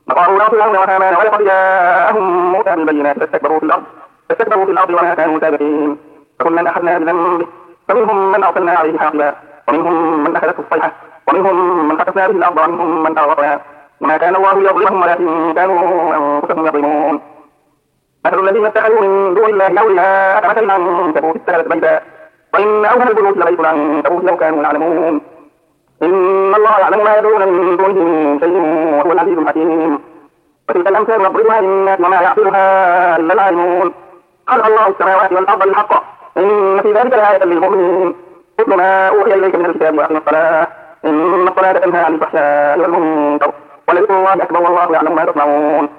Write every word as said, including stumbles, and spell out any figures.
فقالوا لا فرعون وهامان ولقد جاءهم موسى بالبينات فاستكبروا في الأرض فاستكبروا في الأرض وما كانوا سابقين فكلا أخذنا بذنبه فمنهم من أرسلنا عليه حاصبا ومنهم من أخذته الصيحة ومنهم من خسفنا به الأرض ومنهم من أغرقنا وما كان الله ليظلمهم ولكن كانوا أنفسهم يظلمون مثل الذين اتخذوا من دون الله أولياء كمثل العنكبوت اتخذت بيتا وإن أوهن البيوت لبيت العنكبوت لو كانوا يعلمون إن الله يعلم ما يدعون من دونه من شيء وهو العزيز الحكيم وتلك الأمثال نضربها للناس وما يعقلها إلا العالمون خلق الله السماوات والأرض بالحق إن في ذلك لآية للمؤمنين اتل ما أوحي إليك من الكتاب وأقم الصلاة إن الصلاة تنهى عن الفحشاء والمنكر ولذكر الله أكبر والله يعلم ما تصنعون